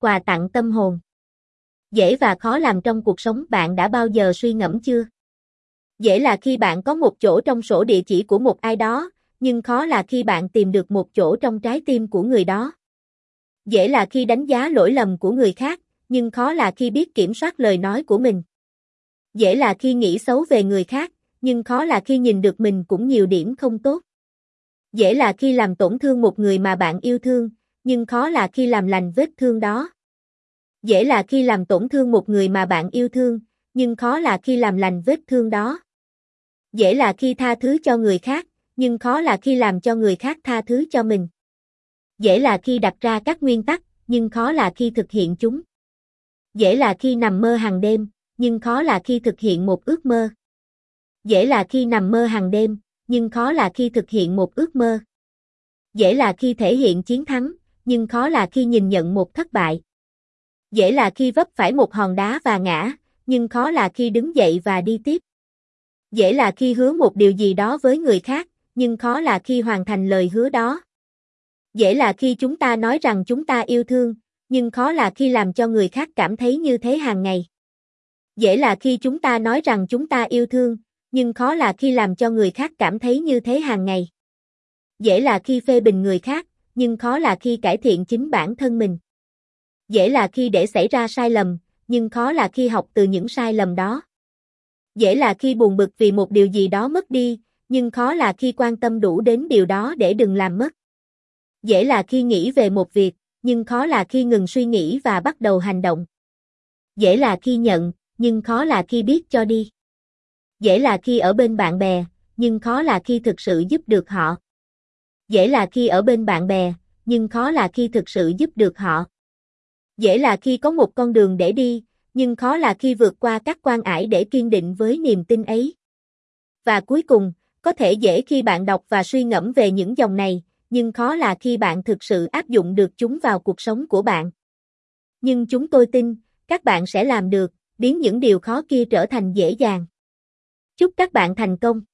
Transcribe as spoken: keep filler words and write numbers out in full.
quà tặng tâm hồn. Dễ và khó làm trong cuộc sống bạn đã bao giờ suy ngẫm chưa? Dễ là khi bạn có một chỗ trong sổ địa chỉ của một ai đó, nhưng khó là khi bạn tìm được một chỗ trong trái tim của người đó. Dễ là khi đánh giá lỗi lầm của người khác, nhưng khó là khi biết kiểm soát lời nói của mình. Dễ là khi nghĩ xấu về người khác, nhưng khó là khi nhìn được mình cũng nhiều điểm không tốt. Dễ là khi làm tổn thương một người mà bạn yêu thương, nhưng khó là khi làm lành vết thương đó. Dễ là khi làm tổn thương một người mà bạn yêu thương, nhưng khó là khi làm lành vết thương đó. Dễ là khi tha thứ cho người khác, nhưng khó là khi làm cho người khác tha thứ cho mình. Dễ là khi đặt ra các nguyên tắc, nhưng khó là khi thực hiện chúng. Dễ là khi nằm mơ hàng đêm, nhưng khó là khi thực hiện một ước mơ. Dễ là khi nằm mơ hàng đêm, nhưng khó là khi thực hiện một ước mơ. Dễ là khi thể hiện chiến thắng, nhưng khó là khi nhìn nhận một thất bại. Dễ là khi vấp phải một hòn đá và ngã, nhưng khó là khi đứng dậy và đi tiếp. Dễ là khi hứa một điều gì đó với người khác, nhưng khó là khi hoàn thành lời hứa đó. Dễ là khi chúng ta nói rằng chúng ta yêu thương, nhưng khó là khi làm cho người khác cảm thấy như thế hàng ngày. Dễ là khi chúng ta nói rằng chúng ta yêu thương, nhưng khó là khi làm cho người khác cảm thấy như thế hàng ngày. Dễ là khi phê bình người khác, nhưng khó là khi cải thiện chính bản thân mình. Dễ là khi để xảy ra sai lầm, nhưng khó là khi học từ những sai lầm đó. Dễ là khi buồn bực vì một điều gì đó mất đi, nhưng khó là khi quan tâm đủ đến điều đó để đừng làm mất. Dễ là khi nghĩ về một việc, nhưng khó là khi ngừng suy nghĩ và bắt đầu hành động. Dễ là khi nhận, nhưng khó là khi biết cho đi. Dễ là khi ở bên bạn bè, nhưng khó là khi thực sự giúp được họ. Dễ là khi ở bên bạn bè, nhưng khó là khi thực sự giúp được họ. Dễ là khi có một con đường để đi, nhưng khó là khi vượt qua các quan ải để kiên định với niềm tin ấy. Và cuối cùng, có thể dễ khi bạn đọc và suy ngẫm về những dòng này, nhưng khó là khi bạn thực sự áp dụng được chúng vào cuộc sống của bạn. Nhưng chúng tôi tin, các bạn sẽ làm được, biến những điều khó kia trở thành dễ dàng. Chúc các bạn thành công!